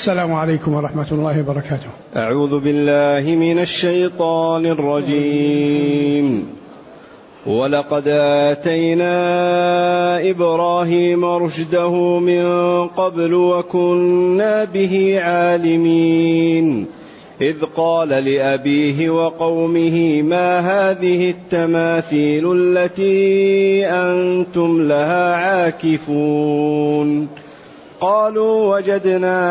السلام عليكم ورحمة الله وبركاته. أعوذ بالله من الشيطان الرجيم. ولقد آتينا إبراهيم رشده من قبل وكنا به عالمين إذ قال لأبيه وقومه ما هذه التماثيل التي أنتم لها عاكفون قالوا وجدنا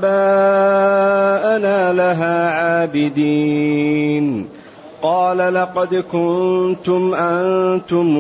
آباءنا لها عابدين قال لقد كنتم أنتم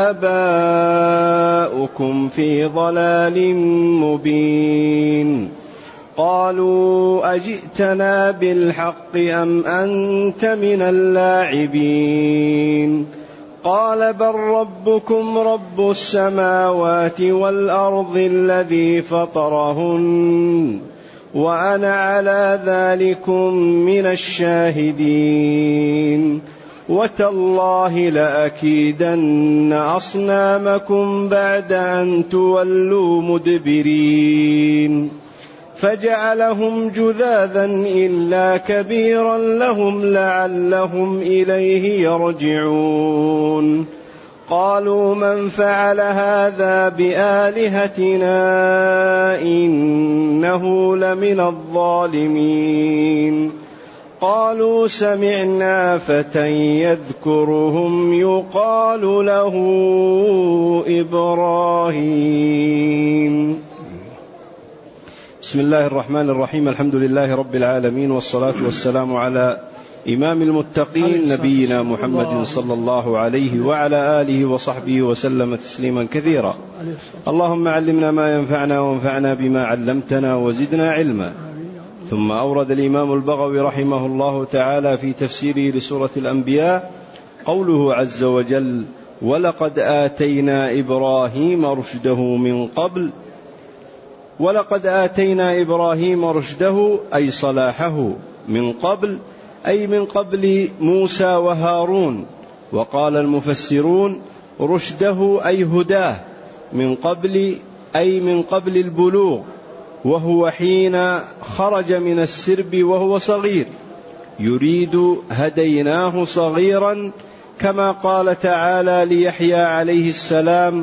وآباؤكم في ضلال مبين قالوا أجئتنا بالحق أم أنت من اللاعبين قال بل ربكم رب السماوات والأرض الذي فطرهن وأنا على ذلكم من الشاهدين وتالله لأكيدن أصنامكم بعد أن تولوا مدبرين فجعلهم جذاذا إلا كبيرا لهم لعلهم إليه يرجعون قالوا من فعل هذا بآلهتنا إنه لمن الظالمين قالوا سمعنا فتى يذكرهم يقال له إبراهيم. بسم الله الرحمن الرحيم. الحمد لله رب العالمين والصلاة والسلام على إمام المتقين نبينا محمد صلى الله عليه وعلى آله وصحبه وسلم تسليما كثيرا. اللهم علمنا ما ينفعنا وانفعنا بما علمتنا وزدنا علما. ثم أورد الإمام البغوي رحمه الله تعالى في تفسيره لسورة الأنبياء قوله عز وجل ولقد آتينا إبراهيم رشده من قبل. ولقد آتينا إبراهيم رشده أي صلاحه من قبل أي من قبل موسى وهارون. وقال المفسرون رشده أي هداه من قبل أي من قبل البلوغ وهو حين خرج من السرب وهو صغير يريد هديناه صغيرا كما قال تعالى ليحيى عليه السلام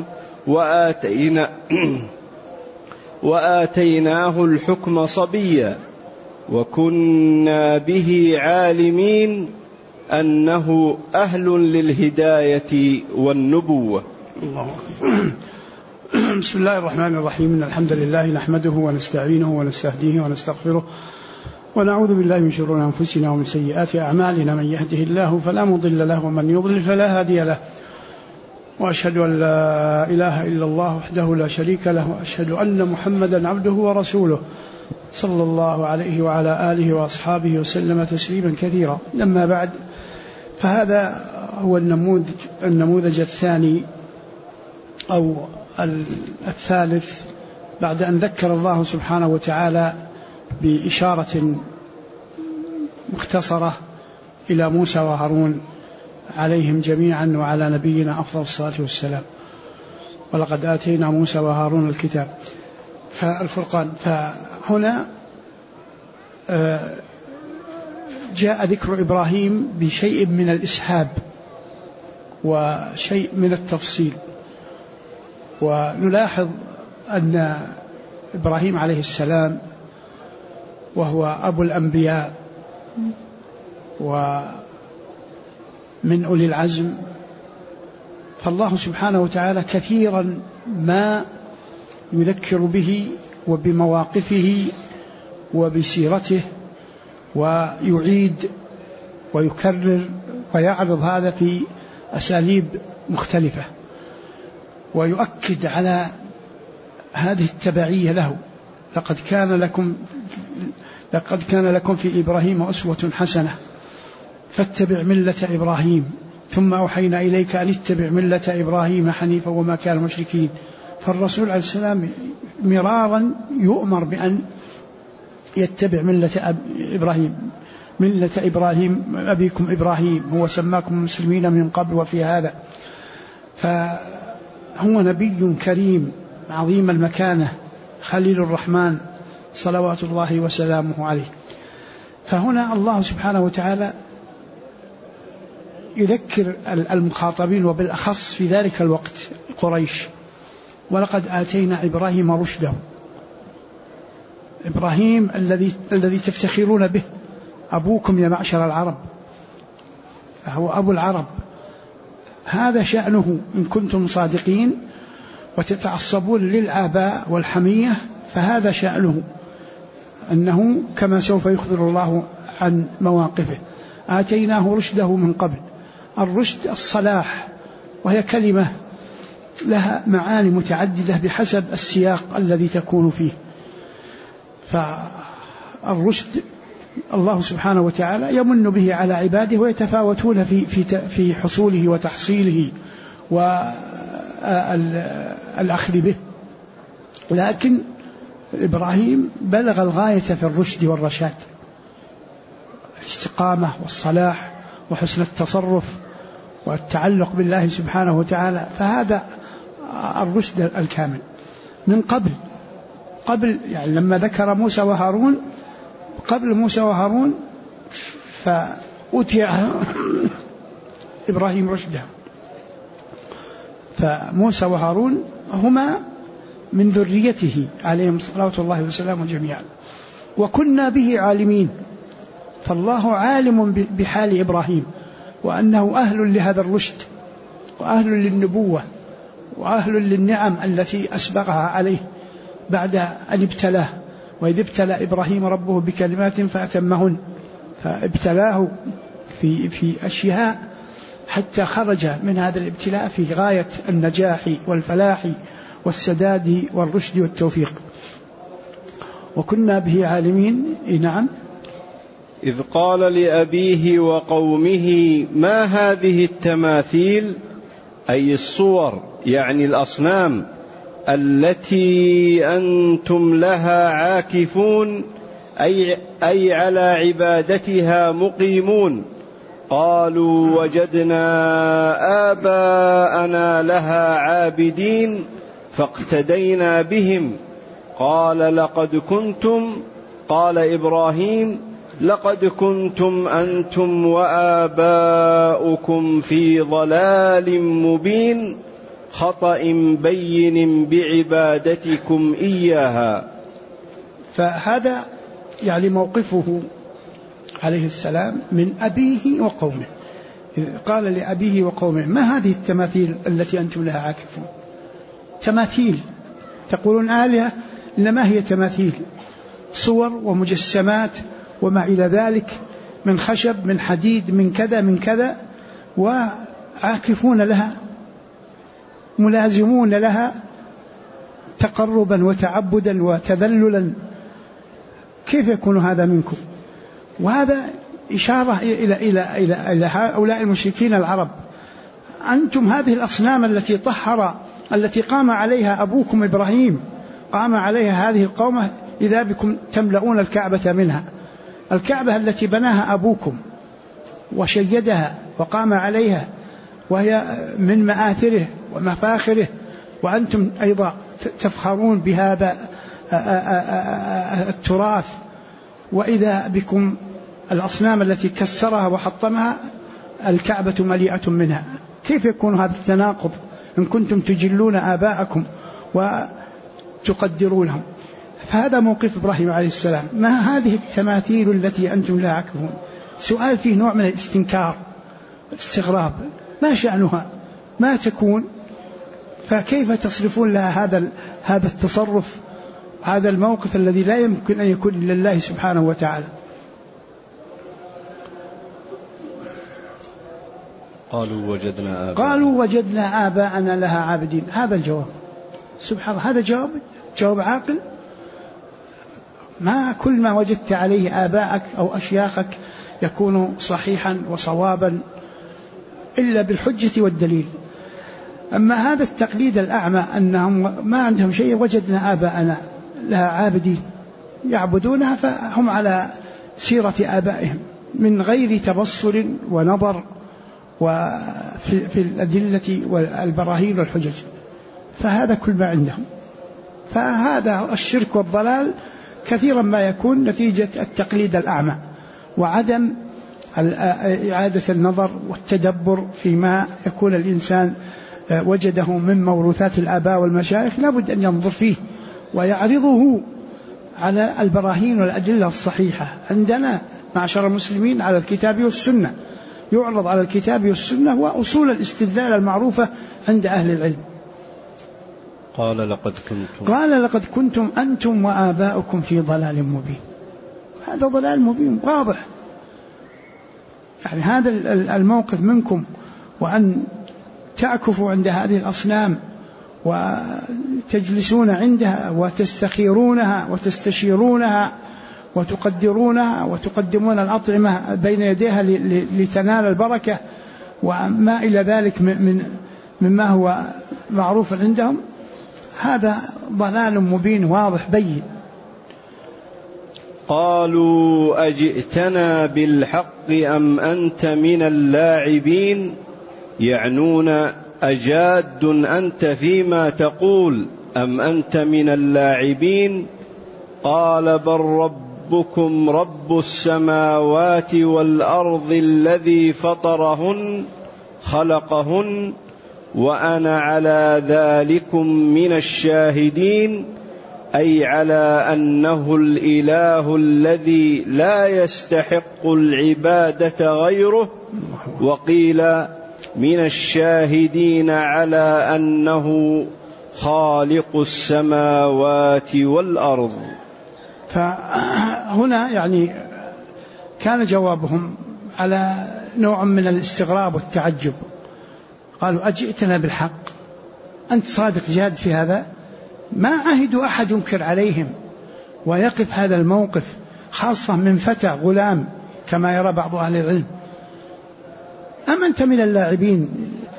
وآتيناه الحكم صبيا وكنا به عالمين أنه أهل للهداية والنبوة. الله. بسم الله الرحمن الرحيم. إن الحمد لله نحمده ونستعينه ونستهديه ونستغفره ونعوذ بالله من شرور أنفسنا ومن سيئات أعمالنا من يهده الله فلا مضل له ومن يضلل فلا هادي له وأشهد أن لا إله إلا الله وحده لا شريك له وأشهد أن محمدا عبده ورسوله صلى الله عليه وعلى آله وأصحابه وسلم تسليما كثيرا. أما بعد فهذا هو النموذج الثاني أو الثالث بعد أن ذكر الله سبحانه وتعالى بإشارة مختصرة إلى موسى وهارون عليهم جميعا وعلى نبينا أفضل الصلاة والسلام. ولقد آتينا موسى وهارون الكتاب فالفرقان. فهنا جاء ذكر إبراهيم بشيء من الإسهاب وشيء من التفصيل. ونلاحظ أن إبراهيم عليه السلام وهو أبو الأنبياء ومن أولي العزم فالله سبحانه وتعالى كثيرا ما يذكر به وبمواقفه وبسيرته ويعيد ويكرر ويعرض هذا في أساليب مختلفة ويؤكد على هذه التبعية له. لقد كان لكم في إبراهيم أسوة حسنة فاتبع ملة إبراهيم ثم أوحينا إليك أن اتبع ملة إبراهيم حنيفا وما كان مشركين. فالرسول عليه السلام مرارا يؤمر بأن يتبع ملة إبراهيم أبيكم إبراهيم هو سماكم المسلمين من قبل وفي هذا. فهو نبي كريم عظيم المكانة خليل الرحمن صلوات الله وسلامه عليه. فهنا الله سبحانه وتعالى يذكر المخاطبين وبالأخص في ذلك الوقت قريش: ولقد آتينا إبراهيم رشده. إبراهيم الذي تفتخرون به، أبوكم يا معشر العرب، فهو أبو العرب، هذا شأنه إن كنتم صادقين وتتعصبون للآباء والحمية، فهذا شأنه، أنه كما سوف يخبر الله عن مواقفه: آتيناه رشده من قبل. الرشد الصلاح، وهي كلمة لها معاني متعددة بحسب السياق الذي تكون فيه. فالرشد الله سبحانه وتعالى يمن به على عباده ويتفاوتون في حصوله وتحصيله والأخذ به، لكن إبراهيم بلغ الغاية في الرشد والرشاد، الاستقامة والصلاح وحسن التصرف والتعلق بالله سبحانه وتعالى، فهذا الرشد الكامل. من قبل يعني لما ذكر موسى وهارون، قبل موسى وهارون فأوتي إبراهيم رشده، فموسى وهارون هما من ذريته عليهم صلاة الله وسلامه جميعا، وكنا به عالمين. فالله عالم بحال إبراهيم وأنه أهل لهذا الرشد وأهل للنبوة وأهل للنعم التي أسبغها عليه بعد أن ابتلاه. وإذ ابتلى إبراهيم ربه بكلمات فأتمهن، فابتلاه في أشياء حتى خرج من هذا الابتلاء في غاية النجاح والفلاح والسداد والرشد والتوفيق. وكنا به عالمين. نعم. إذ قال لأبيه وقومه: ما هذه التماثيل، أي الصور يعني الأصنام، التي أنتم لها عاكفون، أي على عبادتها مقيمون. قالوا: وجدنا آباءنا لها عابدين فاقتدينا بهم. قال إبراهيم: لقد كنتم أنتم وآباؤكم في ضلال مبين، خطأ بين بعبادتكم إياها. فهذا يعني موقفه عليه السلام من أبيه وقومه. قال لأبيه وقومه: ما هذه التماثيل التي أنتم لها عاكفون؟ تماثيل، تقولون آلهة، إنما هي تماثيل، صور ومجسمات وما إلى ذلك من خشب من حديد من كذا من كذا، وعاكفون لها ملازمون لها تقربا وتعبدا وتذللا. كيف يكون هذا منكم؟ وهذا إشارة إلى هؤلاء المشركين العرب: أنتم هذه الأصنام التي قام عليها أبوكم إبراهيم، قام عليها هذه القومة، إذا بكم تملؤون الكعبة منها. الكعبة التي بناها أبوكم وشيدها وقام عليها، وهي من مآثره ومفاخره، وأنتم أيضا تفخرون بهذا التراث، وإذا بكم الأصنام التي كسرها وحطمها الكعبة مليئة منها. كيف يكون هذا التناقض إن كنتم تجلون آباءكم وتقدرونهم؟ فهذا موقف إبراهيم عليه السلام: ما هذه التماثيل التي أنتم لها عاكفون؟ سؤال فيه نوع من الاستنكار، استغراب، ما شأنها؟ ما تكون؟ فكيف تصرفون لها هذا التصرف، هذا الموقف الذي لا يمكن أن يكون إلا الله سبحانه وتعالى؟ قالوا وجدنا آباءنا لها عابدين. هذا الجواب، سبحان الله، هذا جواب عاقل. ما كل ما وجدت عليه آباءك أو أشياخك يكون صحيحا وصوابا إلا بالحجة والدليل. أما هذا التقليد الأعمى أنهم ما عندهم شيء، وجدنا آباءنا لها عابدين يعبدونها، فهم على سيرة آبائهم من غير تبصر ونظر وفي الأدلة والبراهين والحجج، فهذا كل ما عندهم. فهذا الشرك والضلال كثيرا ما يكون نتيجة التقليد الأعمى وعدم إعادة النظر والتدبر فيما يكون الإنسان وجده من موروثات الآباء والمشايخ. لا بد أن ينظر فيه ويعرضه على البراهين والأدلة الصحيحة. عندنا معشر المسلمين على الكتاب والسنة، يعرض على الكتاب والسنة وأصول الاستدلال المعروفة عند أهل العلم. قال لقد كنتم أنتم وآباؤكم في ضلال مبين. هذا ضلال مبين واضح، يعني هذا الموقف منكم، وأن تعكفوا عند هذه الأصنام وتجلسون عندها وتستخيرونها وتستشيرونها وتقدرونها وتقدمون الأطعمة بين يديها لتنال البركة وما إلى ذلك مما هو معروف عندهم. هذا ضلال مبين واضح بين. قالوا أجئتنا بالحق أم أنت من اللاعبين، يعنون أجاد أنت فيما تقول أم أنت من اللاعبين. قال بل ربكم رب السماوات والأرض الذي فطرهن خلقهن وأنا على ذلكم من الشاهدين، أي على أنه الإله الذي لا يستحق العبادة غيره. وقيل من الشاهدين على أنه خالق السماوات والأرض. فهنا يعني كان جوابهم على نوع من الاستغراب والتعجب. قالوا أجئتنا بالحق، أنت صادق جاد في هذا؟ ما عهدوا أحد ينكر عليهم ويقف هذا الموقف، خاصة من فتى غلام كما يرى بعض أهل العلم. أم أنت من اللاعبين،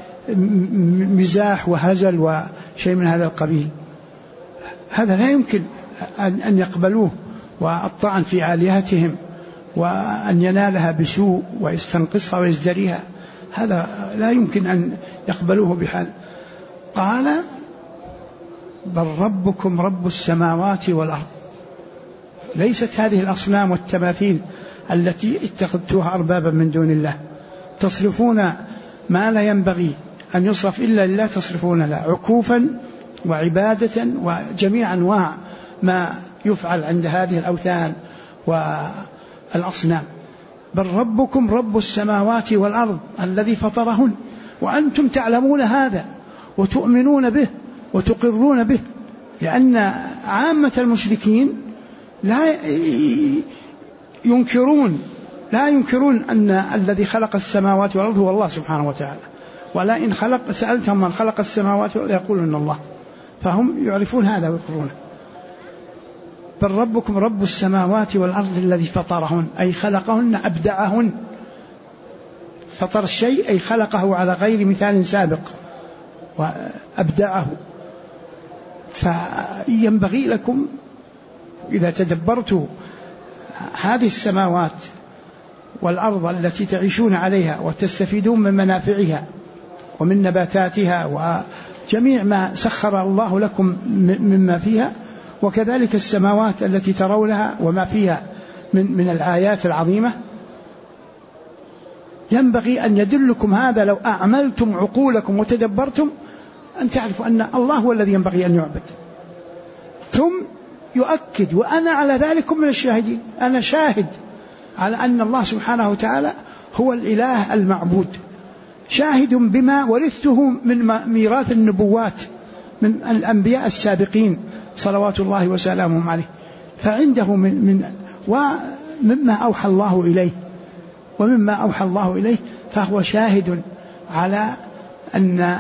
مزاح وهزل وشيء من هذا القبيل. هذا لا يمكن أن يقبلوه، والطعن في آلهتهم وأن ينالها بسوء ويستنقصها ويزدريها، هذا لا يمكن أن يقبلوه بحال. قال بل ربكم رب السماوات والأرض. ليست هذه الأصنام والتماثيل التي اتخذتوها أربابا من دون الله، تصرفون ما لا ينبغي أن يصرف إلا لله، تصرفون له عكوفا وعبادة وجميع أنواع ما يفعل عند هذه الأوثان والأصنام. بل ربكم رب السماوات والأرض الذي فطرهن، وأنتم تعلمون هذا وتؤمنون به وتقرون به، لأن عامة المشركين لا ينكرون أن الذي خلق السماوات والأرض هو الله سبحانه وتعالى، ولا إن سألتهم من خلق السماوات والأرض يقولون الله، فهم يعرفون هذا ويقرونه. بل ربكم رب السماوات والأرض الذي فطرهن، أي خلقهن أبدعهن. فطر الشيء أي خلقه على غير مثال سابق وأبدعه. فينبغي لكم إذا تدبرتوا هذه السماوات والأرض التي تعيشون عليها وتستفيدون من منافعها ومن نباتاتها وجميع ما سخر الله لكم مما فيها، وكذلك السماوات التي ترونها وما فيها من الآيات العظيمة، ينبغي أن يدلكم هذا لو أعملتم عقولكم وتدبرتم أن تعرفوا أن الله هو الذي ينبغي أن يعبد. ثم يؤكد وأنا على ذلك من الشاهدين، أنا شاهد على أن الله سبحانه وتعالى هو الإله المعبود، شاهد بما ورثته من ميراث النبوات من الأنبياء السابقين صلوات الله وسلامهم عليه. فعنده ومما أوحى الله إليه فهو شاهد على أن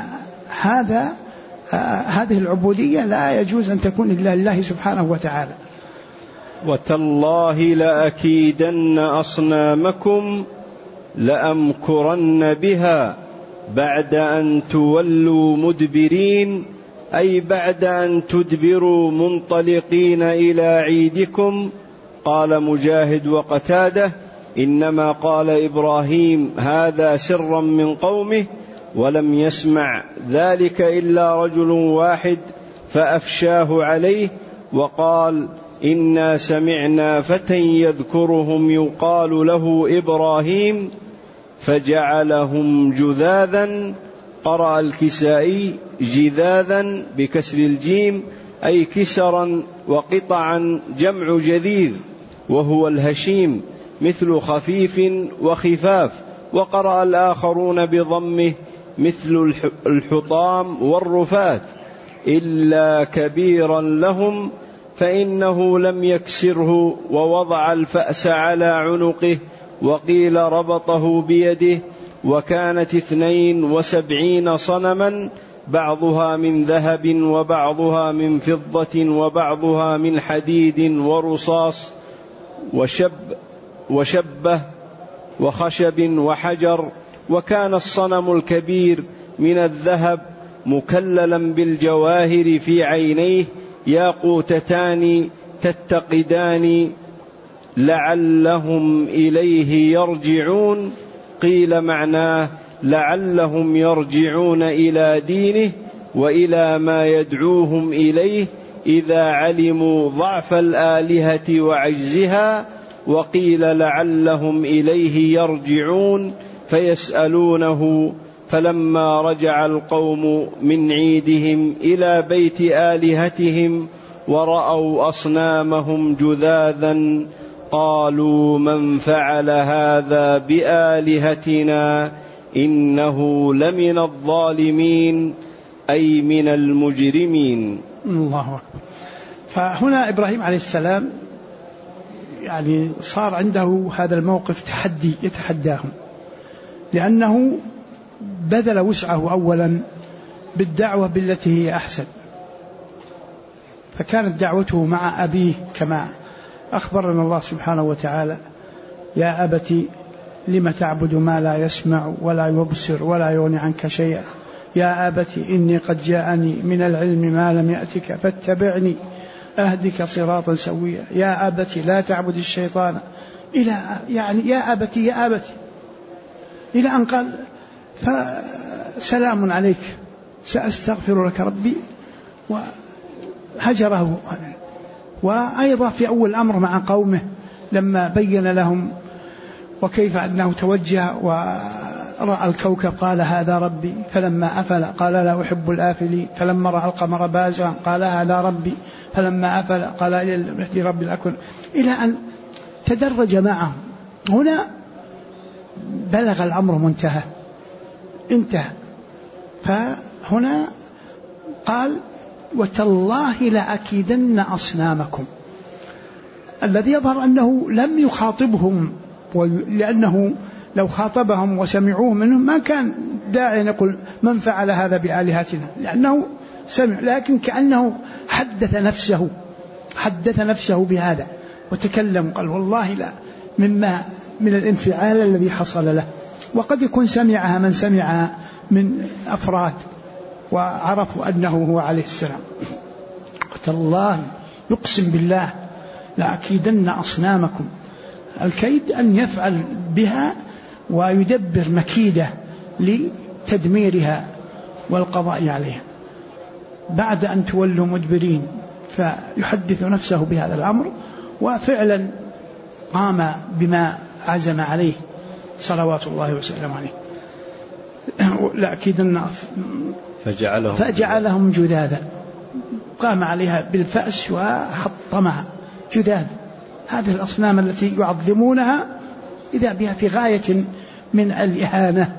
هذه العبودية لا يجوز أن تكون إلا لله سبحانه وتعالى. وتالله لأكيدن أصنامكم لأمكرن بها بعد أن تولوا مدبرين، أي بعد أن تدبروا منطلقين إلى عيدكم. قال مجاهد وقتاده إنما قال إبراهيم هذا سرا من قومه، ولم يسمع ذلك إلا رجل واحد فأفشاه عليه، وقال إنا سمعنا فتى يذكرهم يقال له إبراهيم فجعلهم جذاذا. قرأ الكسائي جذاذا بكسر الجيم أي كسرا وقطعا، جمع جذيذ وهو الهشيم مثل خفيف وخفاف. وقرأ الآخرون بضمه مثل الحطام والرفات. إلا كبيرا لهم فإنه لم يكسره، ووضع الفأس على عنقه، وقيل ربطه بيده. وكانت 72 صنما، بعضها من ذهب وبعضها من فضة وبعضها من حديد ورصاص وشبه وخشب وحجر. وكان الصنم الكبير من الذهب مكللا بالجواهر في عينيه ياقوتتان تتقدان لعلهم إليه يرجعون. قيل معناه لعلهم يرجعون إلى دينه وإلى ما يدعوهم إليه إذا علموا ضعف الآلهة وعجزها. وقيل لعلهم إليه يرجعون فيسألونه. فلما رجع القوم من عيدهم إلى بيت آلهتهم ورأوا أصنامهم جذاذا قالوا من فعل هذا بآلهتنا إنه لمن الظالمين، أي من المجرمين. الله أكبر. فهنا إبراهيم عليه السلام يعني صار عنده هذا الموقف تحدي يتحداهم، لأنه بذل وسعه أولا بالدعوة بالتي هي أحسن، فكانت دعوته مع أبيه كما أخبرنا الله سبحانه وتعالى: يا أبت لم تعبد ما لا يسمع ولا يبصر ولا يغني عنك شيئا، يا أبت إني قد جاءني من العلم ما لم يأتك فاتبعني أهدك صراطا سويا، يا أبت لا تعبد الشيطان، إلى يعني يا أبت يا أبت، إلى أن قال فسلام عليك سأستغفر لك ربي، وهجره. وأيضا في أول الأمر مع قومه لما بين لهم وكيف أنه توجه ورأى الكوكب قال هذا ربي، فلما أفل قال لا أحب الآفلين، فلما رأى القمر بازغا قال هذا ربي، فلما أفل قال إلى ربي الأكون، إلى أن تدرج معهم. هنا بلغ الأمر انتهى. فهنا قال وتالله لأكيدن أصنامكم، الذي يظهر أنه لم يخاطبهم، لأنه لو خاطبهم وسمعوه منهم ما كان داعي يقول من فعل هذا بآلهتنا، لأنه سمع، لكن كأنه حدث نفسه بهذا وتكلم، قال والله لا، من الانفعال الذي حصل له. وقد يكون سمعها من سمعها من أفراد وعرفوا أنه هو عليه السلام. والله يقسم بالله لأكيدن أصنامكم، الكيد أن يفعل بها ويدبر مكيدة لتدميرها والقضاء عليها بعد أن تولوا مدبرين. فيحدث نفسه بهذا الأمر، وفعلا قام بما عزم عليه صلوات الله وسلم عليه. لأكيدن فجعلهم جذاذا، قام عليها بالفأس وحطمها جذاذ. هذه الأصنام التي يعظمونها إذا بها في غاية من الإهانة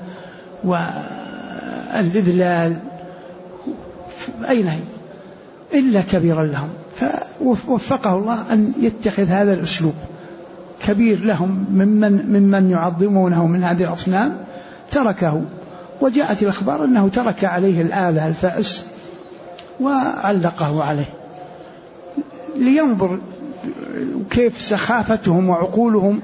والإذلال، أين هي إلا كبيرا لهم. فوفقه الله أن يتخذ هذا الأسلوب، كبير لهم ممن يعظمونه من هذه الأصنام تركه. وجاءت الأخبار أنه ترك عليه الآلة الفأس وعلقه عليه لينظر كيف سخافتهم وعقولهم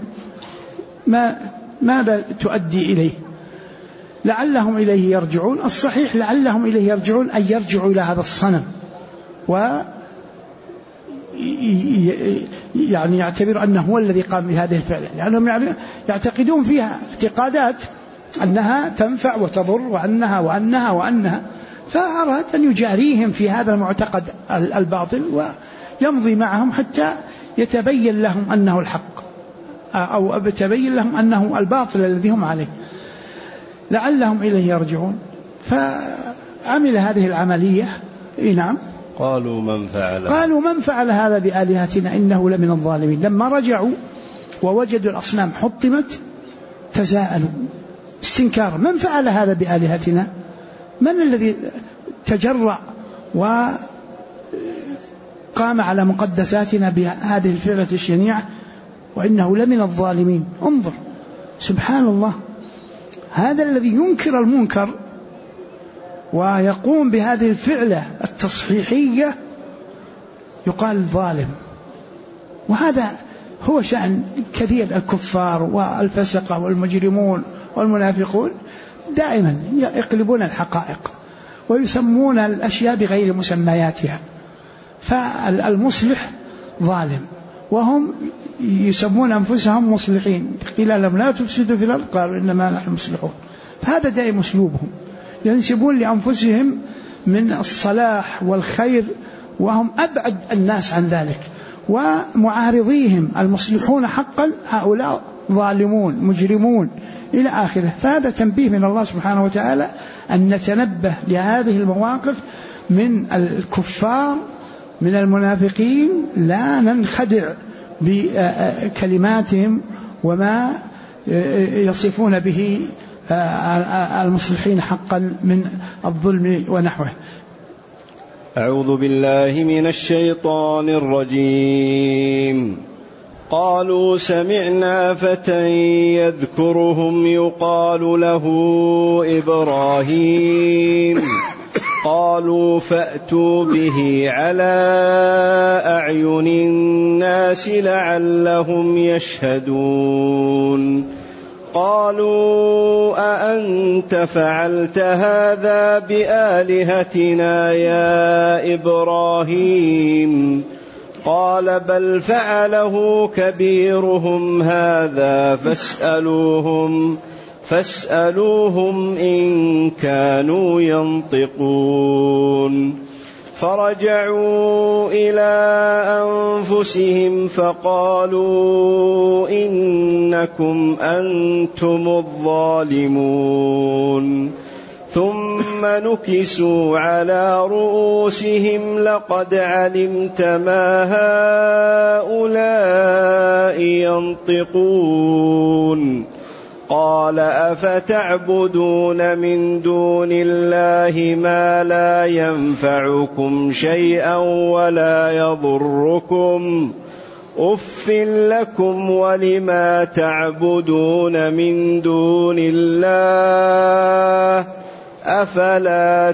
ماذا تؤدي إليه. لعلهم إليه يرجعون، الصحيح لعلهم إليه يرجعون أن يرجعوا إلى هذا الصنم، يعني يعتبر أنه هو الذي قام بهذه الفعل، لأنهم يعتقدون فيها اعتقادات أنها تنفع وتضر وأنها. فأراد أن يجاريهم في هذا المعتقد الباطل يمضي معهم حتى يتبين لهم أنه الحق أو يتبين لهم أنه الباطل الذي هم عليه لعلهم إليه يرجعون. فعمل هذه العملية. نعم. قالوا من فعل هذا بآلهتنا إنه لمن الظالمين. لما رجعوا ووجدوا الأصنام حطمت تساءلوا استنكارا: من فعل هذا بآلهتنا؟ من الذي تجرأ وقام على مقدساتنا بهذه الفعلة الشنيعة وإنه لمن الظالمين؟ انظر سبحان الله، هذا الذي ينكر المنكر ويقوم بهذه الفعلة التصحيحية يقال ظالم. وهذا هو شأن كثير الكفار والفسقة والمجرمون والمنافقون، دائما يقلبون الحقائق ويسمون الأشياء بغير مسمياتها. فالمصلح ظالم وهم يسمون أنفسهم مصلحين، قيل لهم لا تفسدوا في الأرض قالوا إنما نحن مصلحون. فهذا دائما أسلوبهم، ينسبون لأنفسهم من الصلاح والخير وهم أبعد الناس عن ذلك، ومعارضيهم المصلحون حقا هؤلاء ظالمون مجرمون إلى آخره. فهذا تنبيه من الله سبحانه وتعالى أن نتنبه لهذه المواقف من الكفار من المنافقين، لا ننخدع بكلماتهم وما يصفون به المصلحين حقا من الظلم ونحوه. أعوذ بالله من الشيطان الرجيم. قالوا سمعنا فتى يذكرهم يقال له إبراهيم قالوا فأتوا به على أعين الناس لعلهم يشهدون. قالوا أأنت فعلت هذا بآلهتنا يا إبراهيم؟ قال بل فعله كبيرهم هذا فاسألوهم إن كانوا ينطقون. فرجعوا إلى أنفسهم فقالوا إنكم أنتم الظالمون. ثم نكسوا على رؤوسهم لقد علمت ما هؤلاء ينطقون. قال أفتعبدون من دون الله ما لا ينفعكم شيئا ولا يضركم أف لكم ولما تعبدون من دون الله أفلا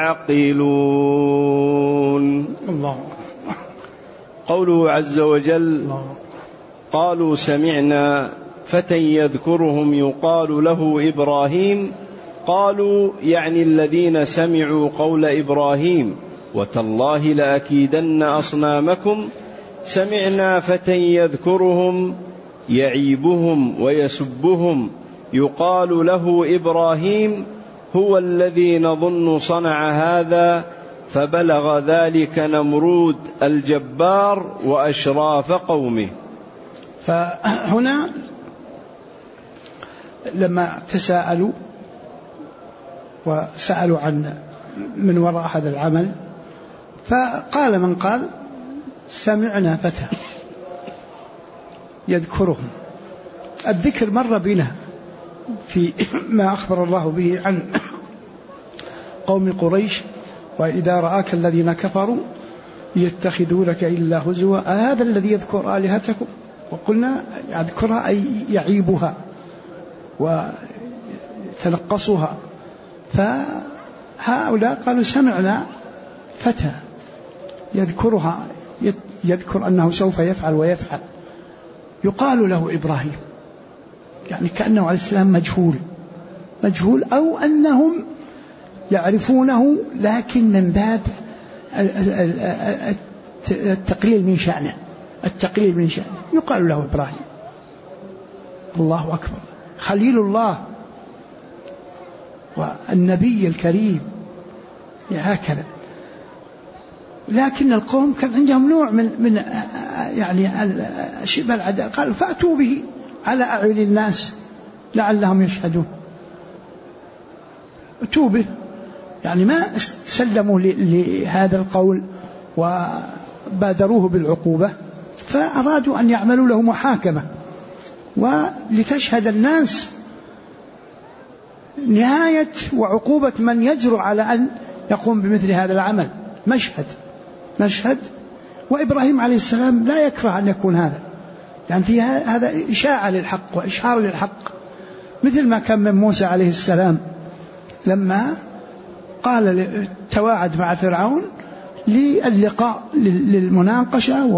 تعقلون. الله. قوله عز وجل قالوا سمعنا فتى يذكرهم يقال له إبراهيم. قالوا يعني الذين سمعوا قول إبراهيم وتالله لأكيدن أصنامكم. سمعنا فتى يذكرهم يعيبهم ويسبهم يقال له إبراهيم هو الذي نظن صنع هذا، فبلغ ذلك نمرود الجبار وأشراف قومه. فهنا لما تساءلوا وسألوا عن من وراء هذا العمل، فقال من قال سمعنا فتى يذكرهم. الذكر مر بنا في ما أخبر الله به عن قوم قريش: وإذا رآك الذين كفروا يتخذونك إلا هزوا هذا الذي يذكر آلهتكم. وقلنا يذكرها أي يعيبها وتنقصها. فهؤلاء قالوا سمعنا فتى يذكرها، يذكر أنه سوف يفعل ويفعل، يقال له إبراهيم، يعني كأنه عليه السلام مجهول أو أنهم يعرفونه لكن من باب التقليل من شأنه، يقال له إبراهيم. الله أكبر، خليل الله والنبي الكريم هكذا. لكن القوم كان عندهم نوع من يعني شبه العداء. قال فأتوا به على أعين الناس لعلهم يشهدون. أتوا به يعني ما سلموا لهذا القول وبادروه بالعقوبة، فأرادوا أن يعملوا له محاكمة ولتشهد الناس نهاية وعقوبة من يجرؤ على أن يقوم بمثل هذا العمل. مشهد وإبراهيم عليه السلام لا يكره أن يكون هذا، لأن في هذا إشاعة للحق وإشعار للحق، مثل ما كان من موسى عليه السلام لما قال تواعد مع فرعون للقاء للمناقشة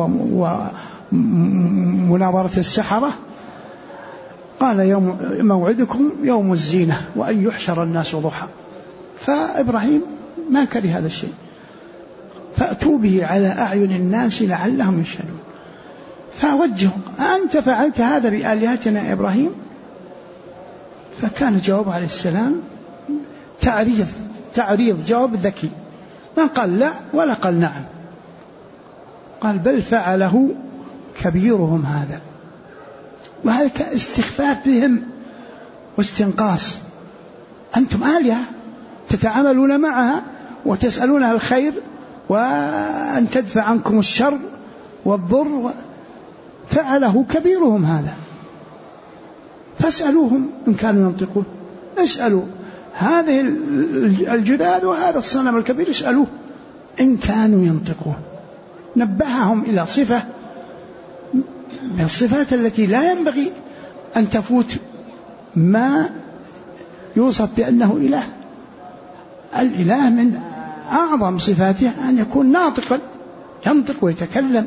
ومناظرة السحرة، قال موعدكم يوم الزينة وأن يحشر الناس ضحى. فإبراهيم ما كره هذا الشيء، فأتوا به على أعين الناس لعلهم يشهدون. فوجهوا أنت فعلت هذا بآلهتنا يا إبراهيم؟ فكان جواب عليه السلام تعريض جواب ذكي، ما قال لا ولا قال نعم، قال بل فعله كبيرهم هذا. وهذا استخفاف بهم واستنقاص. أنتم آلهة تتعاملون معها وتسألونها الخير وأن تدفع عنكم الشر والضر، فعله كبيرهم هذا فاسألوهم إن كانوا ينطقون. اسألوا هذه الجداد وهذا الصنم الكبير، اسألوه إن كانوا ينطقون. نبههم إلى صفة من الصفات التي لا ينبغي أن تفوت ما يوصف بأنه إله. الإله من أعظم صفاته أن يكون ناطقا، ينطق ويتكلم،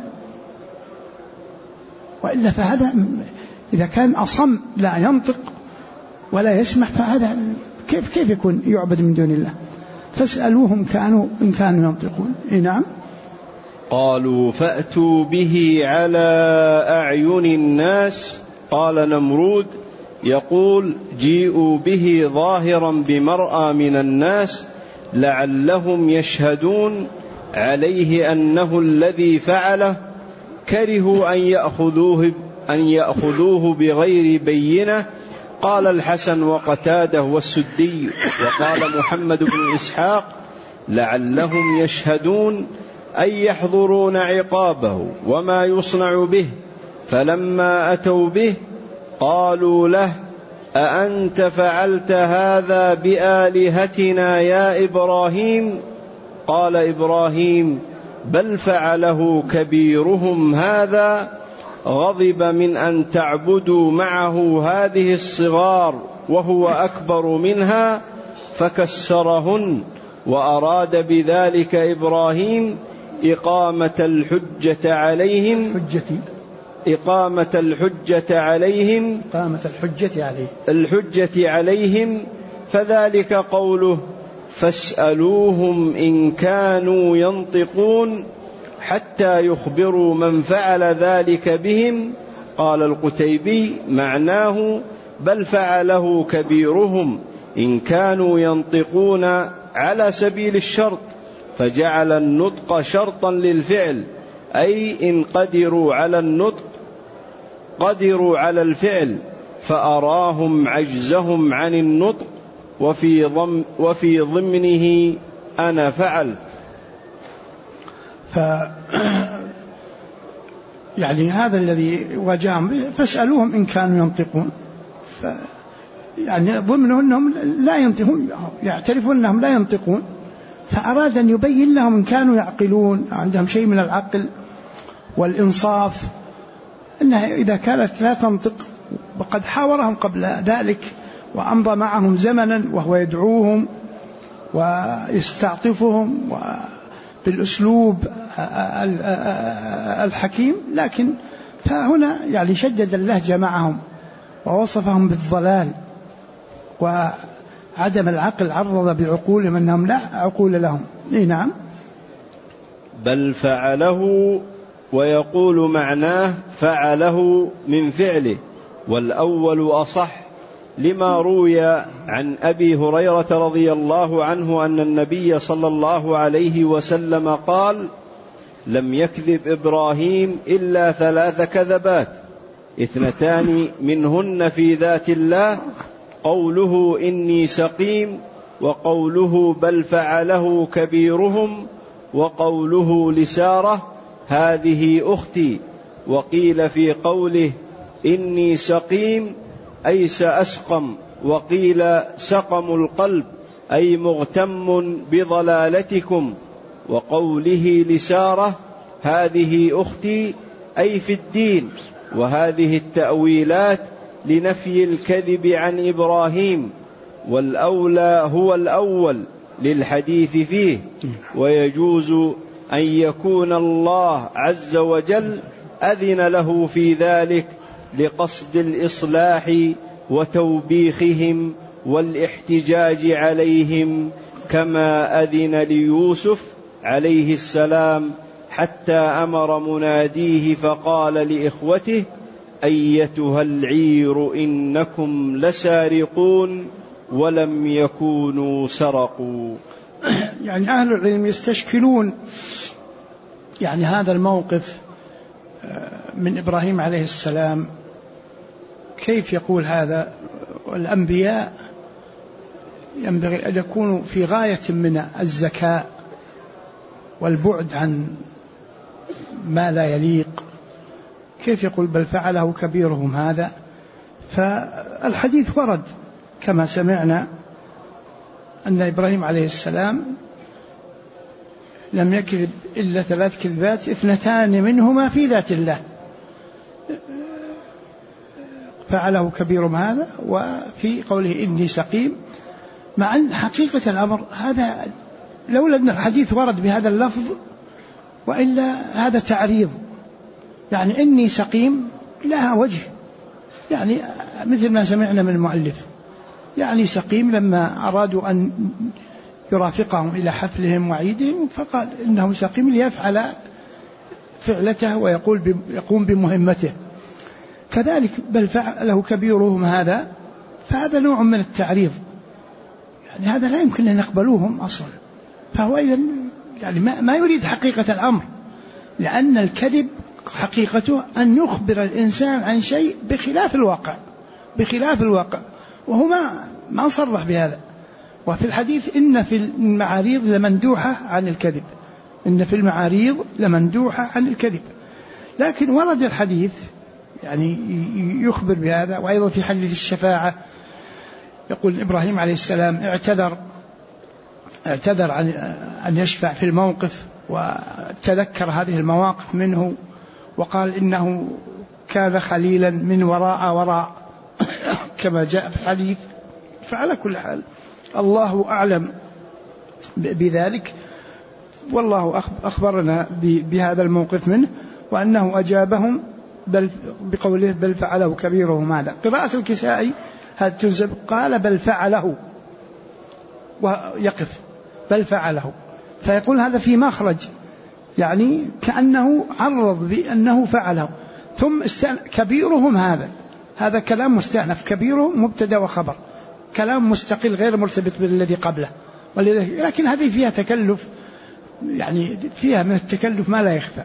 وإلا فهذا إذا كان أصم لا ينطق ولا يسمع فهذا كيف يكون يعبد من دون الله؟ فاسألوهم إن كانوا ينطقون. نعم. قالوا فأتوا به على أعين الناس. قال نمرود يقول جيءوا به ظاهرا بمرأى من الناس لعلهم يشهدون عليه أنه الذي فعله، كرهوا أن يأخذوه بغير بينة. قال الحسن وقتاده والسدي وقال محمد بن إسحاق لعلهم يشهدون أي يحضرون عقابه وما يصنع به. فلما أتوا به قالوا له أأنت فعلت هذا بآلهتنا يا إبراهيم؟ قال إبراهيم بل فعله كبيرهم هذا، غضب من أن تعبدوا معه هذه الصغار وهو أكبر منها فكسرهن. وأراد بذلك إبراهيم إقامة الحجة عليهم، فذلك قوله فاسألوهم إن كانوا ينطقون حتى يخبروا من فعل ذلك بهم. قال القتيبي معناه بل فعله كبيرهم إن كانوا ينطقون على سبيل الشرط، فجعل النطق شرطا للفعل، أي إن قدروا على النطق قدروا على الفعل، فأراهم عجزهم عن النطق وفي ضمنه أنا فعلت. يعني هذا الذي واجههم به فاسألوهم إن كانوا ينطقون، يعني ضمنه أنهم لا ينطقون، يعترفون أنهم لا ينطقون، فأراد أن يبين لهم إن كانوا يعقلون عندهم شيء من العقل والإنصاف، أنها إذا كانت لا تنطق وقد حاورهم قبل ذلك وأمضى معهم زمنا وهو يدعوهم ويستعطفهم بالأسلوب الحكيم، لكن فهنا يعني شدد اللهجة معهم ووصفهم بالضلال وعدم العقل، عرض بعقولهم أنهم لا عقول لهم. نعم. بل فعله، ويقول معناه فعله من فعله، والأول أصح لما روي عن أبي هريرة رضي الله عنه أن النبي صلى الله عليه وسلم قال لم يكذب إبراهيم إلا 3 كذبات، 2 منهن في ذات الله، قوله إني سقيم، وقوله بل فعله كبيرهم، وقوله لسارة هذه أختي. وقيل في قوله إني سقيم أي سأسقم، وقيل سقم القلب أي مغتم بضلالتكم، وقوله لسارة هذه أختي أي في الدين. وهذه التأويلات لنفي الكذب عن إبراهيم، والأولى هو الأول للحديث فيه، ويجوز أن يكون الله عز وجل أذن له في ذلك لقصد الإصلاح وتوبيخهم والاحتجاج عليهم، كما أذن ليوسف عليه السلام حتى أمر مناديه فقال لإخوته أيتها العير إنكم لسارقون ولم يكونوا سرقوا. يعني أهل العلم يستشكلون يعني هذا الموقف من إبراهيم عليه السلام، كيف يقول هذا؟ والأنبياء ينبغي أن يكونوا في غاية من الذكاء والبعد عن ما لا يليق، كيف يقول بل فعله كبيرهم هذا؟ فالحديث ورد كما سمعنا أن إبراهيم عليه السلام لم يكذب إلا 3 كذبات، 2 منهما في ذات الله، فعله كبيرهم هذا، وفي قوله إني سقيم، مع أن حقيقة الأمر هذا لولا أن الحديث ورد بهذا اللفظ وإلا هذا تعريض. يعني إني سقيم لها وجه، يعني مثل ما سمعنا من المؤلف، يعني سقيم لما أرادوا أن يرافقهم إلى حفلهم وعيدهم فقال إنه سقيم ليفعل فعلته ويقوم بمهمته. كذلك بل فعله كبيرهم هذا، فهذا نوع من التعريض، يعني هذا لا يمكن أن نقبلوهم أصلا. فهو إذن يعني ما يريد حقيقة الأمر، لأن الكذب حقيقته أن يخبر الإنسان عن شيء بخلاف الواقع، وهو ما صرح بهذا. وفي الحديث إن في المعاريض لمندوحة عن الكذب، إن في المعاريض لمندوحة عن الكذب، لكن ورد الحديث يعني يخبر بهذا. وأيضا في حديث الشفاعة يقول إبراهيم عليه السلام اعتذر عن أن يشفع في الموقف، وتذكر هذه المواقف منه وقال إنه كان خليلا من وراء كما جاء في الحديث. فعلى كل حال الله أعلم بذلك، والله أخبرنا بهذا الموقف منه وأنه أجابهم بقوله بل فعله كبيرهم هذا. قراءة الكسائي هذا تنزل قال بل فعله ويقف بل فعله، فيقول هذا في مخرج، يعني كأنه عرض بأنه فعله، ثم كبيرهم هذا كلام مستأنف، كبيرهم مبتدأ وخبر، كلام مستقل غير مرتبط بالذي قبله. لكن هذه فيها تكلف، يعني فيها من التكلف ما لا يخفى.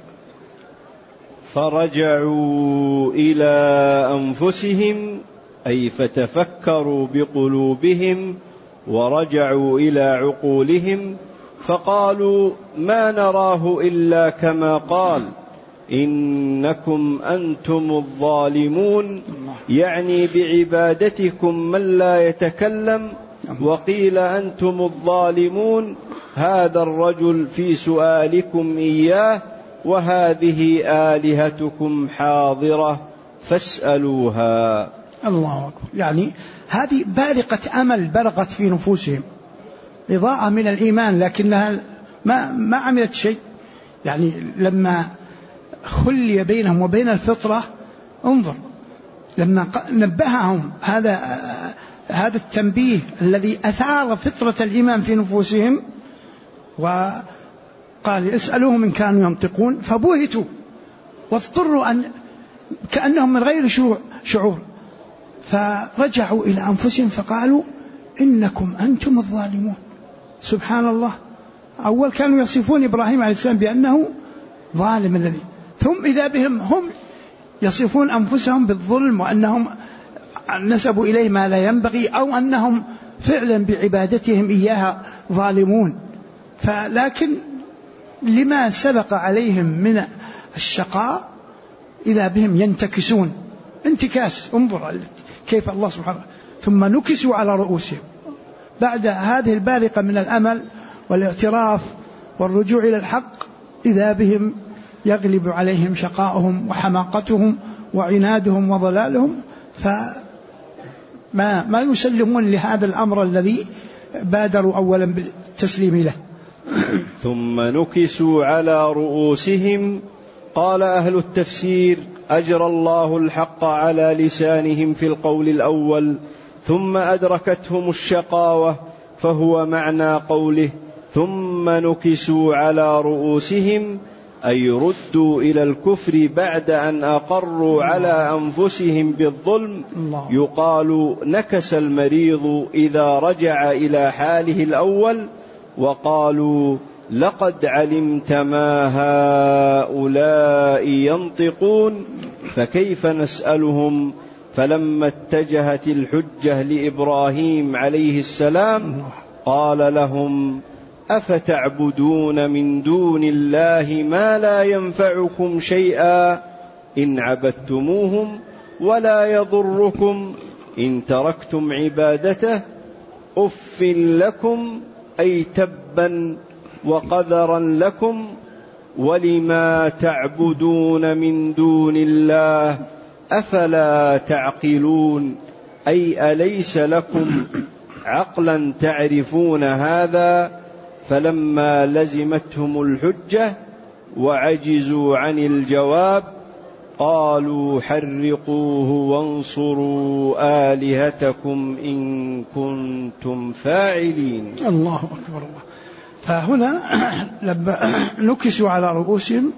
فرجعوا إلى أنفسهم أي فتفكروا بقلوبهم ورجعوا إلى عقولهم، فقالوا ما نراه إلا كما قال إنكم أنتم الظالمون، يعني بعبادتكم من لا يتكلم. وقيل أنتم الظالمون هذا الرجل في سؤالكم إياه، وهذه آلهتكم حاضرة فاسألوها. الله أكبر. يعني هذه بارقة أمل برقت في نفوسهم، إضاءة من الإيمان، لكنها ما عملت شيء. يعني لما خلي بينهم وبين الفطرة، انظر لما نبههم هذا التنبيه الذي أثار فطرة الإيمان في نفوسهم، وقال اسألوهم إن كانوا ينطقون، فبهتوا واضطروا كأنهم من غير شعور، فرجعوا إلى أنفسهم فقالوا إنكم أنتم الظالمون. سبحان الله. أول كانوا يصفون إبراهيم عليه السلام بأنه ظالم الذي. ثم إذا بهم هم يصفون أنفسهم بالظلم وأنهم نسبوا إليه ما لا ينبغي، أو أنهم فعلا بعبادتهم إياها ظالمون. لكن لما سبق عليهم من الشقاء إذا بهم ينتكسون انتكاس. انظر كيف الله سبحانه. ثم نكسوا على رؤوسهم بعد هذه البارقة من الأمل والاعتراف والرجوع إلى الحق، إذا بهم يغلب عليهم شقاؤهم وحماقتهم وعنادهم وضلالهم، فما يسلمون لهذا الأمر الذي بادروا أولا بالتسليم له. ثم نكسوا على رؤوسهم. قال أهل التفسير: أجرى الله الحق على لسانهم في القول الأول، ثم أدركتهم الشقاوة، فهو معنى قوله ثم نكسوا على رؤوسهم، أي ردوا إلى الكفر بعد أن أقروا على أنفسهم بالظلم. يقال نكس المريض إذا رجع إلى حاله الأول. وقالوا لقد علمت ما هؤلاء ينطقون، فكيف نسألهم؟ فلما اتجهت الحجة لإبراهيم عليه السلام قال لهم: أفتعبدون من دون الله ما لا ينفعكم شيئا إن عبدتموهم ولا يضركم إن تركتم عبادته، أف لكم، أي تبا وقذرا لكم، ولما تعبدون من دون الله أفلا تعقلون، أي أليس لكم عقلا تعرفون هذا؟ فلما لزمتهم الحجة وعجزوا عن الجواب قالوا حرقوه وانصروا آلهتكم إن كنتم فاعلين. الله أكبر الله. فهنا نكسوا على رؤوسهم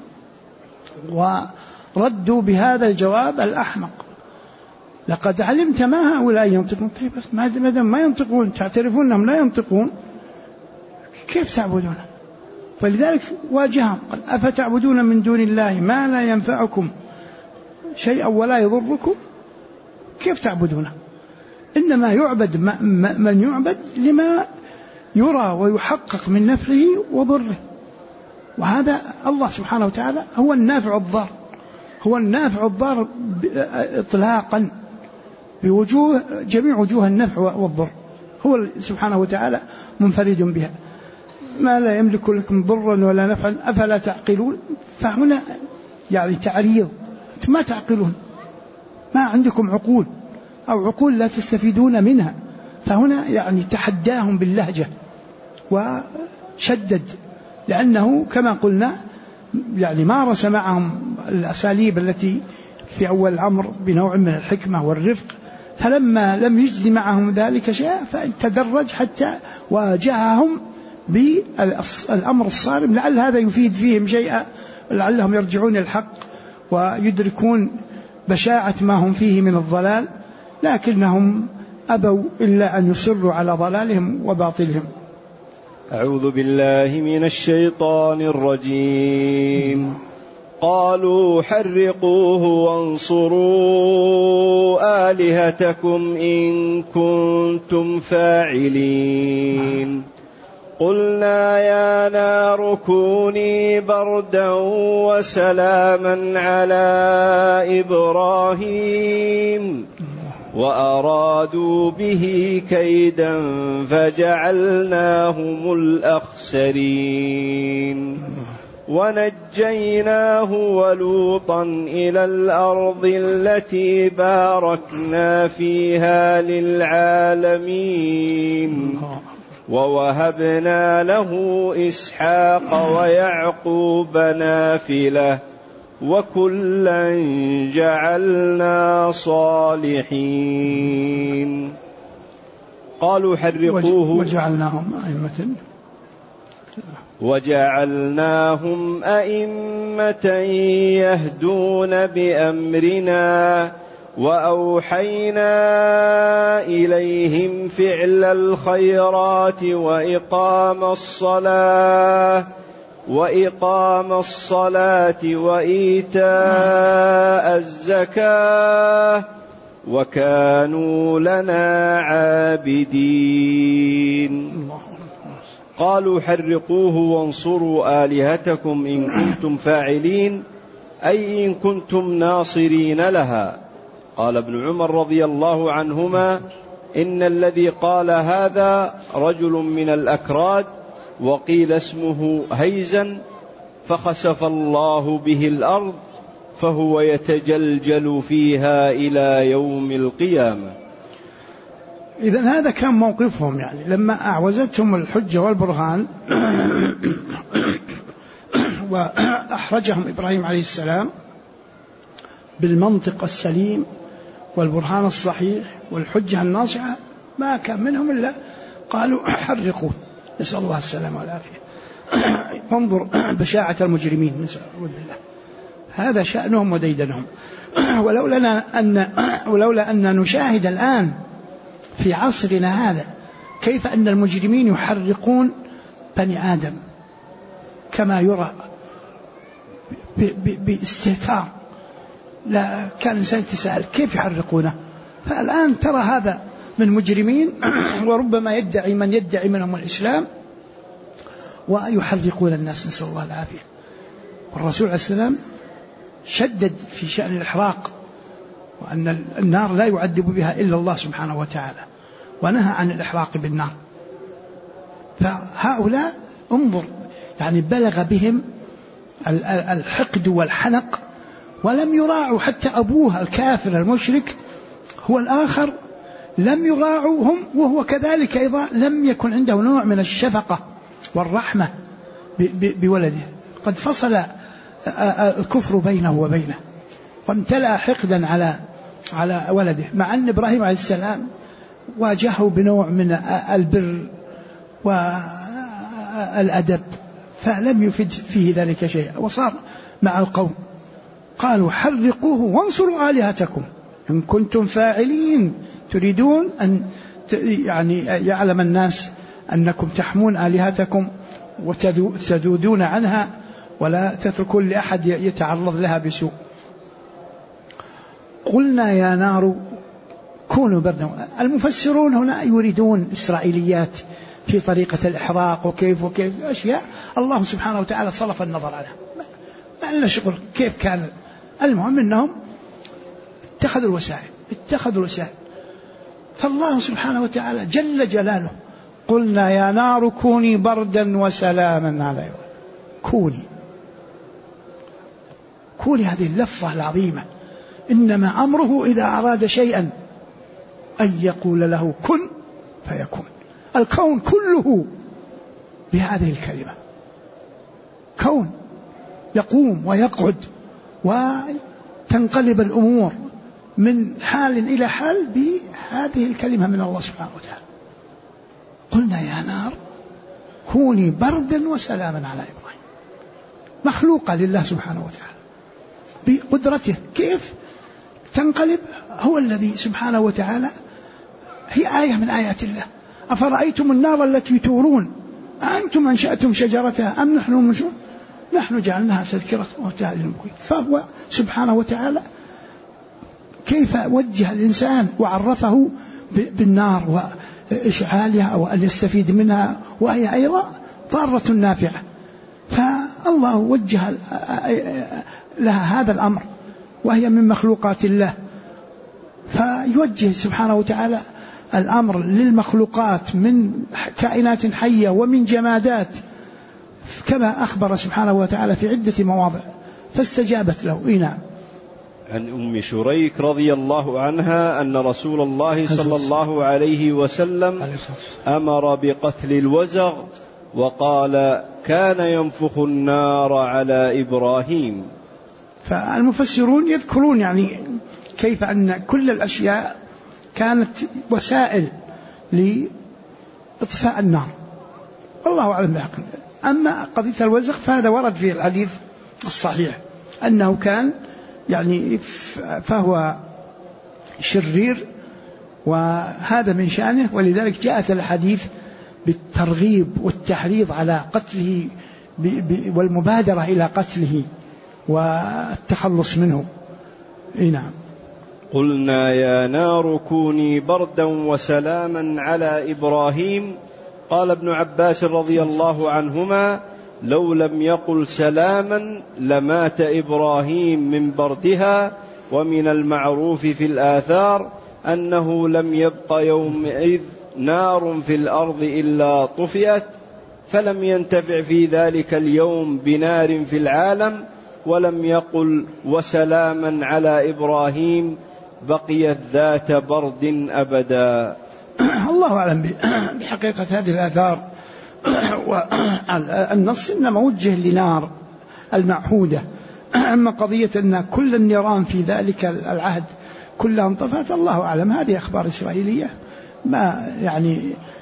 وردوا بهذا الجواب الأحمق: لقد علمت ما هؤلاء ينطقون. طيب ما ينطقون، تعترفون أنهم لا ينطقون، كيف تعبدون؟ فلذلك واجههم قال: أفتعبدون من دون الله ما لا ينفعكم شيئا ولا يضركم، كيف تعبدونه؟ إنما يعبد من يعبد لما يرى ويحقق من نفعه وضره، وهذا الله سبحانه وتعالى هو النافع الضار، هو النافع الضار إطلاقا بوجوه جميع وجوه النفع والضر، هو سبحانه وتعالى منفرد بها. ما لا يملك لكم ضرا ولا نفعا أفلا تعقلون. فهنا يعني تعريض، ما تعقلون، ما عندكم عقول أو عقول لا تستفيدون منها. فهنا يعني تحداهم باللهجة وشدد، لأنه كما قلنا يعني مارس معهم الأساليب التي في أول الأمر بنوع من الحكمة والرفق، فلما لم يجد معهم ذلك شيء فتدرج حتى واجههم بالأمر الصارم، لعل هذا يفيد فيهم شيئا، لعلهم يرجعون الحق ويدركون بشاعة ما هم فيه من الضلال، لكنهم أبوا إلا أن يصروا على ضلالهم وباطلهم. أعوذ بالله من الشيطان الرجيم. قالوا حرقوه وانصروا آلهتكم إن كنتم فاعلين. قلنا يا نار كوني بردا وسلاما على إبراهيم وأرادوا به كيدا فجعلناهم الأخسرين ونجيناه ولوطا إلى الأرض التي باركنا فيها للعالمين ووهبنا له إسحاق ويعقوب نافلة وكلا جعلنا صالحين. قالوا حرقوه وجعلناهم أئمة يهدون بأمرنا وأوحينا إليهم فعل الخيرات وإقام الصلاة وإقام الصلاة وإيتاء الزكاة وكانوا لنا عابدين. قالوا حرقوه وانصروا آلهتكم إن كنتم فاعلين، أي إن كنتم ناصرين لها. قال ابن عمر رضي الله عنهما: إن الذي قال هذا رجل من الأكراد، وقيل اسمه هيزن، فخسف الله به الأرض فهو يتجلجل فيها إلى يوم القيامة. إذن هذا كان موقفهم، يعني لما أعوزتهم الحجة والبرهان وأحرجهم إبراهيم عليه السلام بالمنطق السليم والبرهان الصحيح والحجة الناصعة، ما كان منهم إلا قالوا حرقوه، نسأل الله السلامة والعافية. فانظر بشاعة المجرمين، نسأل الله، هذا شأنهم وديدنهم. ولولا أن نشاهد الآن في عصرنا هذا كيف أن المجرمين يحرقون بني آدم كما يرى باستهتار، لا كان الإنسان يتساءل كيف يحرقونه. فالآن ترى هذا من مجرمين وربما يدعي من يدعي منهم الإسلام ويحرقون الناس، نسأل الله العافية. والرسول عليه السلام شدد في شأن الإحراق، وأن النار لا يعذب بها إلا الله سبحانه وتعالى، ونهى عن الإحراق بالنار. فهؤلاء انظر، يعني بلغ بهم الحقد والحنق، ولم يراعوا حتى أبوه الكافر المشرك هو الآخر، لم يراعوا هم، وهو كذلك أيضا لم يكن عنده نوع من الشفقة والرحمة بولده. قد فصل الكفر بينه وبينه، وامتلأ حقدا على ولده، مع أن إبراهيم عليه السلام واجهه بنوع من البر والأدب، فلم يفد فيه ذلك شيئا، وصار مع القوم. قالوا حرقوه وانصروا آلهتكم إن كنتم فاعلين، تريدون أن يعني يعلم الناس أنكم تحمون آلهتكم وتذودون عنها ولا تتركون لأحد يتعرض لها بسوء. قلنا يا نار كونوا بردا. المفسرون هنا يريدون إسرائيليات في طريقة الإحراق وكيف أشياء الله سبحانه وتعالى صرف النظر عنها، ما لنا شغل كيف كان. المهم أنهم اتخذوا الوسائل. فالله سبحانه وتعالى جل جلاله قلنا يا نار كوني بردا وسلاما على إبراهيم. كوني هذه اللفظة العظيمة، إنما أمره إذا أراد شيئا أن يقول له كن فيكون. الكون كله بهذه الكلمة، كون يقوم ويقعد وتنقلب الأمور من حال إلى حال بهذه الكلمة من الله سبحانه وتعالى. قلنا يا نار كوني بردا وسلاما على إبراهيم، مخلوقة لله سبحانه وتعالى بقدرته، كيف تنقلب هو الذي سبحانه وتعالى، هي آية من آيات الله. أفرأيتم النار التي تورون أنتم أنشأتم شجرتها أم نحن المنشئون، نحن جعلناها تذكرة ومتاعا للمقوين. فهو سبحانه وتعالى كيف وجه الإنسان وعرفه بالنار وإشعالها وأن يستفيد منها، وهي أيضا ضارة نافعة. فالله وجه لها هذا الأمر، وهي من مخلوقات الله، فيوجه سبحانه وتعالى الأمر للمخلوقات من كائنات حية ومن جمادات، كما أخبر سبحانه وتعالى في عدة مواضع، فاستجابت له. نعم. عن أم شريك رضي الله عنها أن رسول الله صلى الله عليه وسلم أمر بقتل الوزغ، وقال كان ينفخ النار على إبراهيم. فالمفسرون يذكرون يعني كيف أن كل الأشياء كانت وسائل لإطفاء النار، والله أعلم بحق. أما قضية الوزغ فهذا ورد في الحديث الصحيح أنه كان يعني فهو شرير، وهذا من شأنه، ولذلك جاءت الحديث بالترغيب والتحريض على قتله والمبادرة إلى قتله والتخلص منه. نعم. قلنا يا نار كوني بردا وسلاما على إبراهيم. قال ابن عباس رضي الله عنهما: لو لم يقل سلاما لمات إبراهيم من بردها. ومن المعروف في الآثار أنه لم يبق يومئذ نار في الأرض إلا طفئت، فلم ينتفع في ذلك اليوم بنار في العالم، ولم يقل وسلاما على إبراهيم بقيت ذات برد أبدا. الله أعلم بحقيقة هذه الآثار، والنص إنما موجه لنار المعهودة. أما قضية أن كل النيران في ذلك العهد كلها انطفأت، الله أعلم. هذه أخبار إسرائيلية ما يعني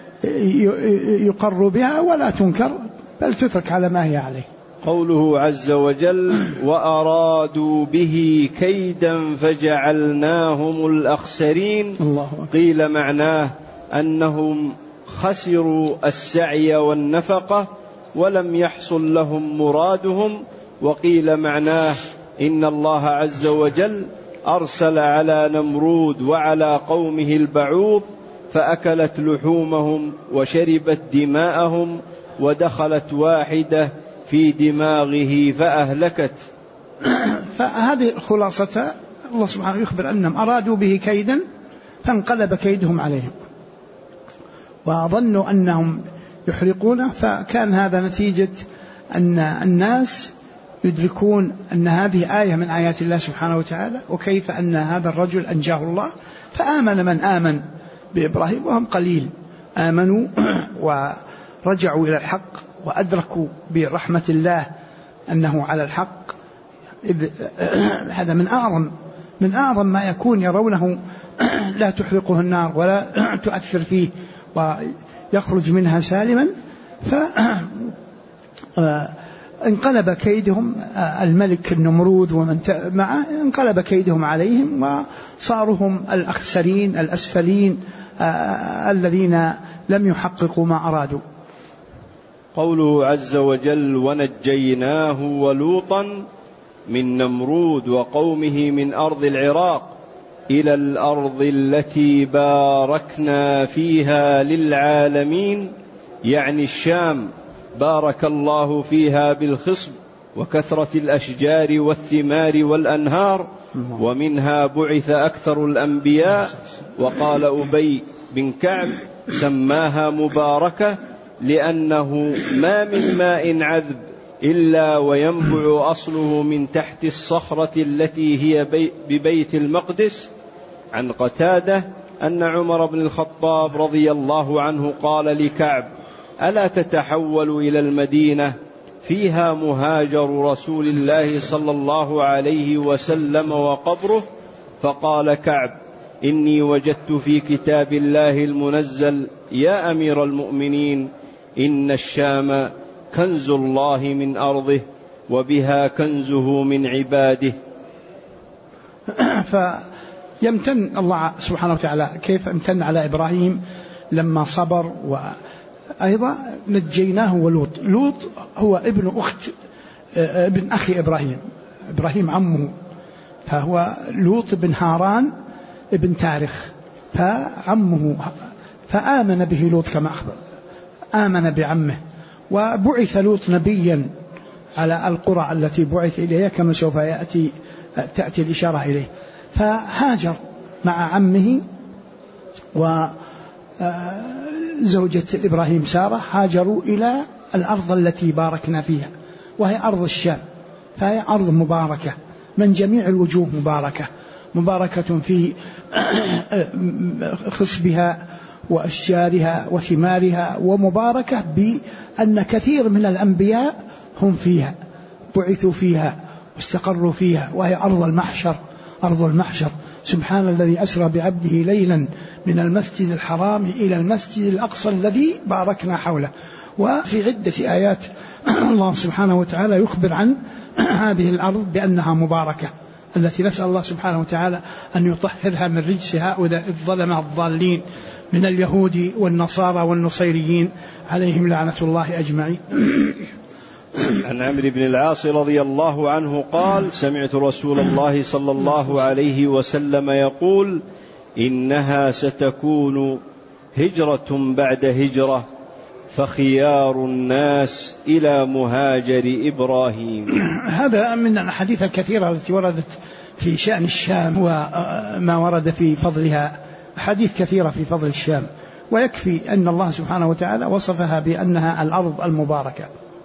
يقر بها ولا تنكر، بل تترك على ما هي عليه. قوله عز وجل: وأرادوا به كيدا فجعلناهم الأخسرين. قيل معناه أنهم خسروا السعي والنفقة ولم يحصل لهم مرادهم. وقيل معناه إن الله عز وجل أرسل على نمرود وعلى قومه البعوض فأكلت لحومهم وشربت دماءهم، ودخلت واحدة في دماغه فأهلكت. فهذه خلاصة الله سبحانه يخبر أنهم أرادوا به كيدا فانقلب كيدهم عليهم، وظنوا أنهم يحرقونه، فكان هذا نتيجة أن الناس يدركون أن هذه آية من آيات الله سبحانه وتعالى، وكيف أن هذا الرجل أنجاه الله. فآمن من آمن بإبراهيم، وهم قليل آمنوا ورجعوا إلى الحق وأدركوا برحمة الله أنه على الحق. هذا من أعظم ما يكون، يرونه لا تحرقه النار ولا تؤثر فيه ويخرج منها سالما. انقلب كيدهم، الملك النمرود ومن معه انقلب كيدهم عليهم، وصاروا هم الأخسرين الأسفلين الذين لم يحققوا ما أرادوا. قوله عز وجل: ونجيناه ولوطا من نمرود وقومه من أرض العراق إلى الأرض التي باركنا فيها للعالمين، يعني الشام، بارك الله فيها بالخصب وكثرة الأشجار والثمار والأنهار، ومنها بعث أكثر الأنبياء. وقال أبي بن كعب: سماها مباركة لأنه ما من ماء عذب إلا وينبع أصله من تحت الصخرة التي هي ببيت المقدس. عن قتادة أن عمر بن الخطاب رضي الله عنه قال لكعب: ألا تتحول إلى المدينة فيها مهاجر رسول الله صلى الله عليه وسلم وقبره؟ فقال كعب: إني وجدت في كتاب الله المنزل يا أمير المؤمنين إن الشام كنز الله من أرضه وبها كنزه من عباده. فيمتن الله سبحانه وتعالى كيف امتن على إبراهيم لما صبر. وأيضا نجيناه ولوط. لوط هو ابن أخي إبراهيم عمه، فهو لوط بن هاران ابن تارخ، فعمه، فآمن به لوط كما أخبر، آمن بعمه. وبعث لوط نبيا على القرى التي بعث إليها كما سوف تأتي الإشارة إليه. فهاجر مع عمه وزوجة إبراهيم سارة، هاجروا إلى الأرض التي باركنا فيها، وهي أرض الشام. فهي أرض مباركة من جميع الوجوه، مباركة في خصبها وأشجارها وثمارها، ومباركة بأن كثير من الأنبياء هم فيها، بعثوا فيها واستقروا فيها، وهي أرض المحشر. سبحان الذي أسرى بعبده ليلا من المسجد الحرام إلى المسجد الأقصى الذي باركنا حوله. وفي عدة آيات الله سبحانه وتعالى يخبر عن هذه الأرض بأنها مباركة، التي نسأل الله سبحانه وتعالى أن يطهرها من رجس هؤلاء الظلمة الضالين من اليهود والنصارى والنصيريين عليهم لعنة الله أجمعين. عن عمرو بن العاص رضي الله عنه قال: سمعت رسول الله صلى الله عليه وسلم يقول: إنها ستكون هجرة بعد هجرة، فخيار الناس إلى مهاجر إبراهيم. هذا من الأحاديث الكثيرة التي وردت في شأن الشام وما ورد في فضلها، حديث كثيرة في فضل الشام، ويكفي أن الله سبحانه وتعالى وصفها بأنها الأرض المباركة.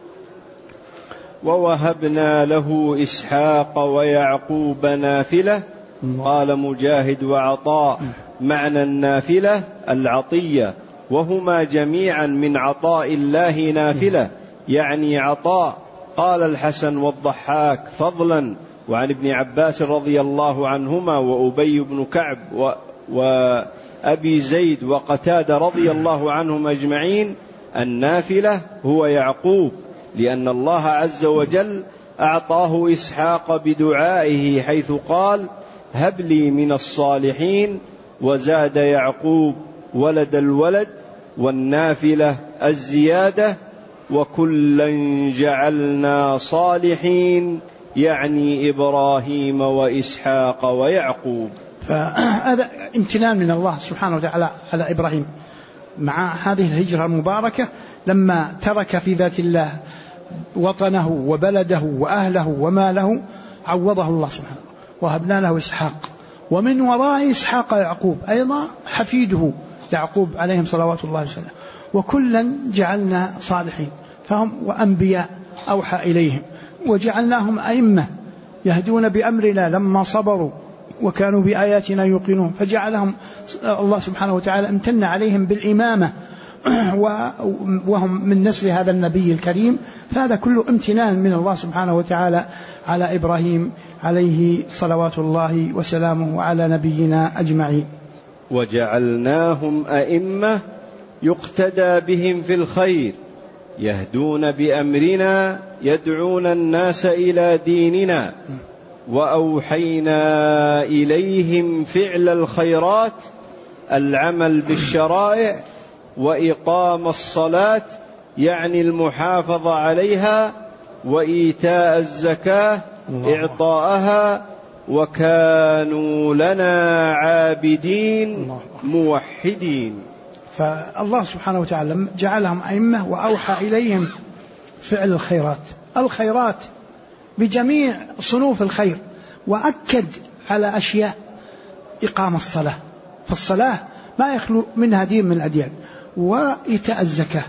ووهبنا له إسحاق ويعقوب نافلة. قال مجاهد وعطاء: معنى النافلة العطية، وهما جميعا من عطاء الله نافلة، يعني عطاء. قال الحسن والضحاك: فضلا. وعن ابن عباس رضي الله عنهما وأبي بن كعب وأبي زيد وقتادة رضي الله عنهم أجمعين: النافلة هو يعقوب، لأن الله عز وجل أعطاه إسحاق بدعائه، حيث قال: هب لي من الصالحين. وزاد يعقوب ولد الولد، والنافلة الزيادة. وكلا جعلنا صالحين، يعني إبراهيم وإسحاق ويعقوب. فهذا امتنان من الله سبحانه وتعالى على إبراهيم مع هذه الهجرة المباركة، لما ترك في ذات الله وطنه وبلده وأهله وماله، عوضه الله سبحانه، وهبنا له إسحاق، ومن وراء إسحاق يعقوب أيضا حفيده يعقوب عليهم صلوات الله وسلامه. وكلا جعلنا صالحين، فهم وأنبياء أوحى إليهم، وجعلناهم أئمة يهدون بأمرنا لما صبروا وكانوا بآياتنا يوقنون، فجعلهم الله سبحانه وتعالى امتن عليهم بالإمامة وهم من نسل هذا النبي الكريم. فهذا كله امتنان من الله سبحانه وتعالى على إبراهيم عليه صلوات الله وسلامه وعلى نبينا أجمعين. وجعلناهم أئمة يقتدى بهم في الخير، يهدون بأمرنا، يدعون الناس إلى ديننا. وأوحينا إليهم فعل الخيرات، العمل بالشرائع، وإقام الصلاة يعني المحافظة عليها، وإيتاء الزكاة إعطاءها، وكانوا لنا عابدين موحدين. فالله سبحانه وتعالى جعلهم أئمة وأوحى إليهم فعل الخيرات بجميع صنوف الخير، وأكد على أشياء: إقام الصلاة، فالصلاة ما يخلو منها دين من الأديان، وإيتاء الزكاة،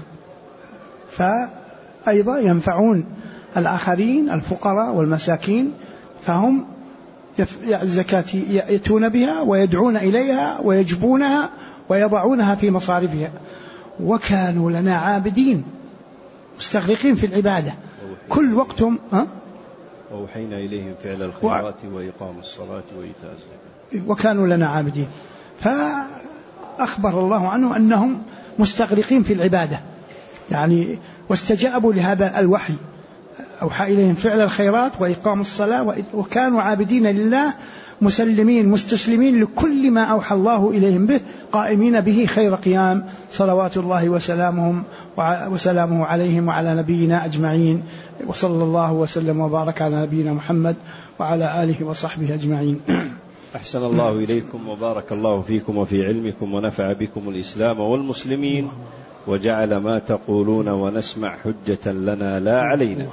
فأيضا ينفعون الآخرين الفقراء والمساكين، فهم الزكاة يأتون بها ويدعون إليها ويجبونها ويضعونها في مصارفها. وكانوا لنا عابدين، مستغرقين في العبادة كل وقتهم. وأوحينا إليهم فعل الخيرات وإقام الصلاة وإيتاء الزكاة، وكانوا لنا عابدين. فأخبر الله عنه أنهم مستغرقين في العبادة، يعني واستجابوا لهذا الوحي، أوحى إليهم فعل الخيرات وإقام الصلاة، وكانوا عابدين لله مسلمين مستسلمين لكل ما أوحى الله إليهم به، قائمين به خير قيام، صلوات الله وسلامه عليهم وعلى نبينا أجمعين. وصلى الله وسلم وبارك على نبينا محمد وعلى آله وصحبه أجمعين. أحسن الله إليكم وبارك الله فيكم وفي علمكم، ونفع بكم الإسلام والمسلمين، وجعل ما تقولون ونسمع حجة لنا لا علينا.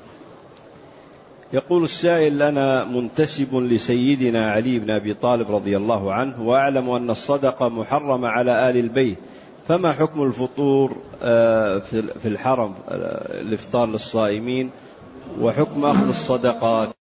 يقول السائل: أنا منتسب لسيدنا علي بن أبي طالب رضي الله عنه، وأعلم أن الصدقة محرمة على آل البيت، فما حكم الفطور في الحرم، الإفطار للصائمين، وحكم أخذ الصدقات؟